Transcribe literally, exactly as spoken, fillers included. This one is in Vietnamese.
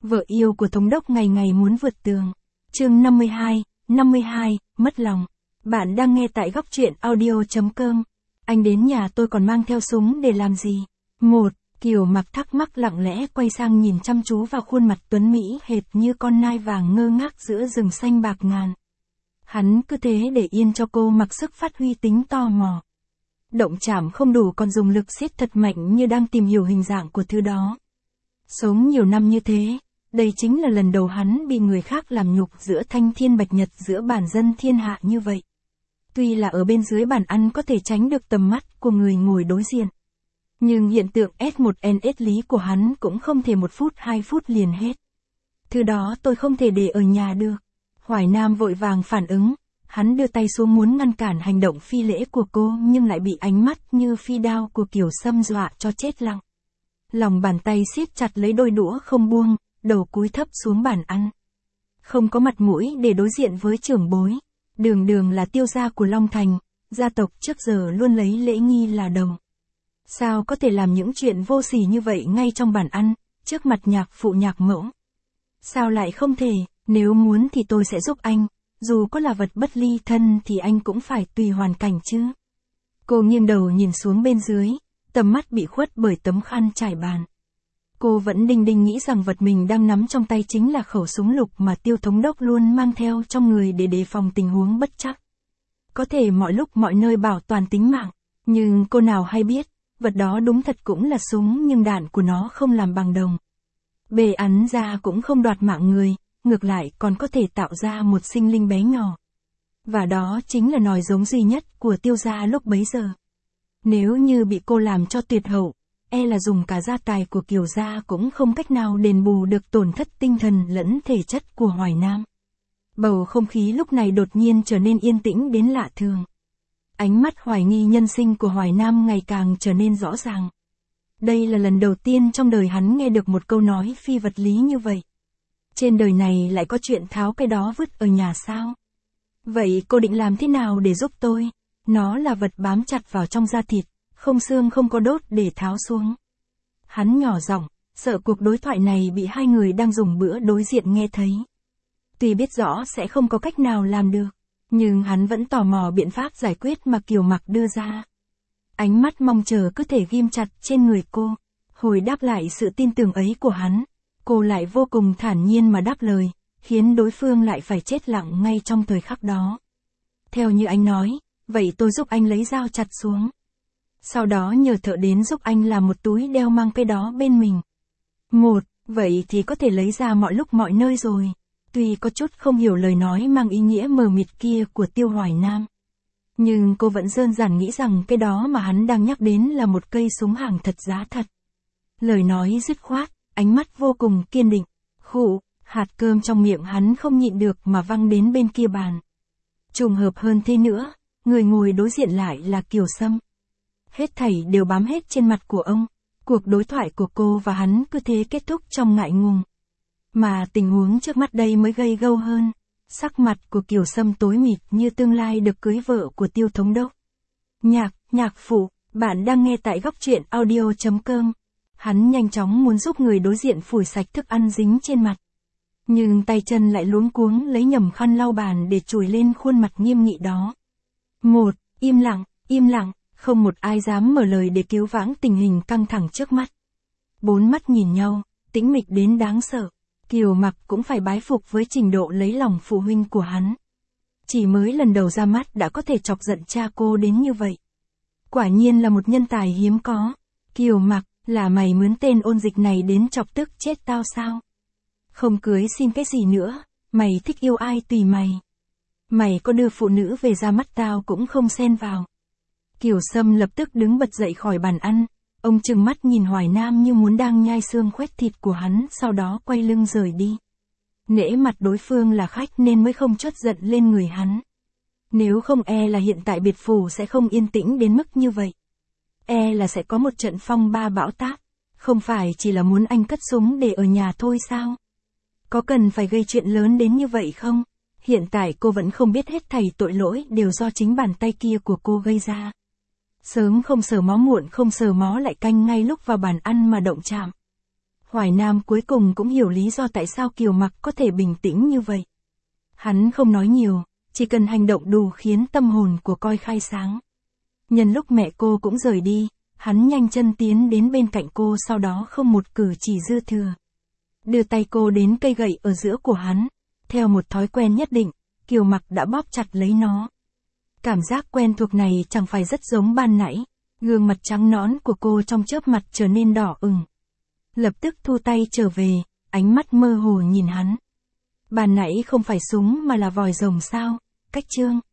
Vợ yêu của thống đốc ngày ngày muốn vượt tường. Chương năm mươi hai, năm mươi hai, mất lòng. Bạn đang nghe tại góc truyện audio chấm com. Anh đến nhà tôi còn mang theo súng để làm gì? Một, Kiều Mặc thắc mắc lặng lẽ quay sang nhìn chăm chú vào khuôn mặt tuấn Mỹ hệt như con nai vàng ngơ ngác giữa rừng xanh bạc ngàn. Hắn cứ thế để yên cho cô mặc sức phát huy tính tò mò. Động chạm không đủ còn dùng lực siết thật mạnh như đang tìm hiểu hình dạng của thứ đó. Sống nhiều năm như thế, đây chính là lần đầu hắn bị người khác làm nhục giữa thanh thiên bạch nhật, giữa bản dân thiên hạ như vậy. Tuy là ở bên dưới bàn ăn có thể tránh được tầm mắt của người ngồi đối diện. Nhưng hiện tượng S một N S lý của hắn cũng không thể một phút hai phút liền hết. Thứ đó tôi không thể để ở nhà được. Hoài Nam vội vàng phản ứng, hắn đưa tay xuống muốn ngăn cản hành động phi lễ của cô nhưng lại bị ánh mắt như phi đao của Kiều Sâm dọa cho chết lặng. Lòng bàn tay siết chặt lấy đôi đũa không buông, đầu cúi thấp xuống bàn ăn. Không có mặt mũi để đối diện với trưởng bối. Đường đường là tiêu gia của Long Thành, gia tộc trước giờ luôn lấy lễ nghi là đầu. Sao có thể làm những chuyện vô sỉ như vậy ngay trong bàn ăn, trước mặt nhạc phụ nhạc mẫu? Sao lại không thể, nếu muốn thì tôi sẽ giúp anh, dù có là vật bất ly thân thì anh cũng phải tùy hoàn cảnh chứ. Cô nghiêng đầu nhìn xuống bên dưới, tầm mắt bị khuất bởi tấm khăn trải bàn. Cô vẫn đinh đinh nghĩ rằng vật mình đang nắm trong tay chính là khẩu súng lục mà Tiêu thống đốc luôn mang theo trong người để đề phòng tình huống bất trắc. Có thể mọi lúc mọi nơi bảo toàn tính mạng, nhưng cô nào hay biết, vật đó đúng thật cũng là súng nhưng đạn của nó không làm bằng đồng. Bề ắn ra cũng không đoạt mạng người, ngược lại còn có thể tạo ra một sinh linh bé nhỏ. Và đó chính là nòi giống duy nhất của Tiêu gia lúc bấy giờ. Nếu như bị cô làm cho tuyệt hậu, e là dùng cả gia tài của Kiều gia cũng không cách nào đền bù được tổn thất tinh thần lẫn thể chất của Hoài Nam. Bầu không khí lúc này đột nhiên trở nên yên tĩnh đến lạ thường. Ánh mắt hoài nghi nhân sinh của Hoài Nam ngày càng trở nên rõ ràng. Đây là lần đầu tiên trong đời hắn nghe được một câu nói phi vật lý như vậy. Trên đời này lại có chuyện tháo cái đó vứt ở nhà sao? Vậy cô định làm thế nào để giúp tôi? Nó là vật bám chặt vào trong da thịt, không xương không có đốt để tháo xuống. Hắn nhỏ giọng, sợ cuộc đối thoại này bị hai người đang dùng bữa đối diện nghe thấy. Tuy biết rõ sẽ không có cách nào làm được, nhưng hắn vẫn tò mò biện pháp giải quyết mà Kiều Mặc đưa ra. Ánh mắt mong chờ cứ thể ghim chặt trên người cô, hồi đáp lại sự tin tưởng ấy của hắn. Cô lại vô cùng thản nhiên mà đáp lời, khiến đối phương lại phải chết lặng ngay trong thời khắc đó. Theo như anh nói, vậy tôi giúp anh lấy dao chặt xuống. Sau đó nhờ thợ đến giúp anh làm một túi đeo mang cái đó bên mình. Một, vậy thì có thể lấy ra mọi lúc mọi nơi rồi. Tuy có chút không hiểu lời nói mang ý nghĩa mờ mịt kia của Tiêu Hoài Nam. Nhưng cô vẫn đơn giản nghĩ rằng cái đó mà hắn đang nhắc đến là một cây súng hàng thật giá thật. Lời nói dứt khoát, ánh mắt vô cùng kiên định. Khụ, hạt cơm trong miệng hắn không nhịn được mà văng đến bên kia bàn. Trùng hợp hơn thế nữa, người ngồi đối diện lại là Kiều Sâm. Hết thảy đều bám hết trên mặt của ông. Cuộc đối thoại của cô và hắn cứ thế kết thúc trong ngại ngùng. Mà tình huống trước mắt đây mới gây gâu hơn. Sắc mặt của Kiều Sâm tối mịt như tương lai được cưới vợ của Tiêu thống đốc. Nhạc, nhạc phụ, bạn đang nghe tại góc truyện audio chấm com. Hắn nhanh chóng muốn giúp người đối diện phủi sạch thức ăn dính trên mặt. Nhưng tay chân lại luống cuống lấy nhầm khăn lau bàn để chùi lên khuôn mặt nghiêm nghị đó. Một, im lặng, im lặng, không một ai dám mở lời để cứu vãn tình hình căng thẳng trước mắt. Bốn mắt nhìn nhau, tĩnh mịch đến đáng sợ. Kiều Mặc cũng phải bái phục với trình độ lấy lòng phụ huynh của hắn. Chỉ mới lần đầu ra mắt đã có thể chọc giận cha cô đến như vậy. Quả nhiên là một nhân tài hiếm có. Kiều Mặc, là mày mướn tên ôn dịch này đến chọc tức chết tao sao? Không cưới xin cái gì nữa, mày thích yêu ai tùy mày. Mày có đưa phụ nữ về ra mắt tao cũng không xen vào. Kiều Sâm lập tức đứng bật dậy khỏi bàn ăn. Ông trừng mắt nhìn Hoài Nam như muốn đang nhai xương khoét thịt của hắn, sau đó quay lưng rời đi. Nể mặt đối phương là khách nên mới không chốt giận lên người hắn. Nếu không e là hiện tại biệt phủ sẽ không yên tĩnh đến mức như vậy. E là sẽ có một trận phong ba bão táp. Không phải chỉ là muốn anh cất súng để ở nhà thôi sao? Có cần phải gây chuyện lớn đến như vậy không? Hiện tại cô vẫn không biết hết thảy tội lỗi đều do chính bàn tay kia của cô gây ra. Sớm không sờ mó muộn không sờ mó lại canh ngay lúc vào bàn ăn mà động chạm. Hoài Nam cuối cùng cũng hiểu lý do tại sao Kiều Mặc có thể bình tĩnh như vậy. Hắn không nói nhiều, chỉ cần hành động đủ khiến tâm hồn của Coi khai sáng. Nhân lúc mẹ cô cũng rời đi, hắn nhanh chân tiến đến bên cạnh cô, sau đó không một cử chỉ dư thừa. Đưa tay cô đến cây gậy ở giữa của hắn. Theo một thói quen nhất định, Kiều Mặc đã bóp chặt lấy nó. Cảm giác quen thuộc này chẳng phải rất giống ban nãy. Gương mặt trắng nõn của cô trong chớp mặt trở nên đỏ ửng. Lập tức thu tay trở về, ánh mắt mơ hồ nhìn hắn. Ban nãy không phải súng mà là vòi rồng sao? Cách Trương.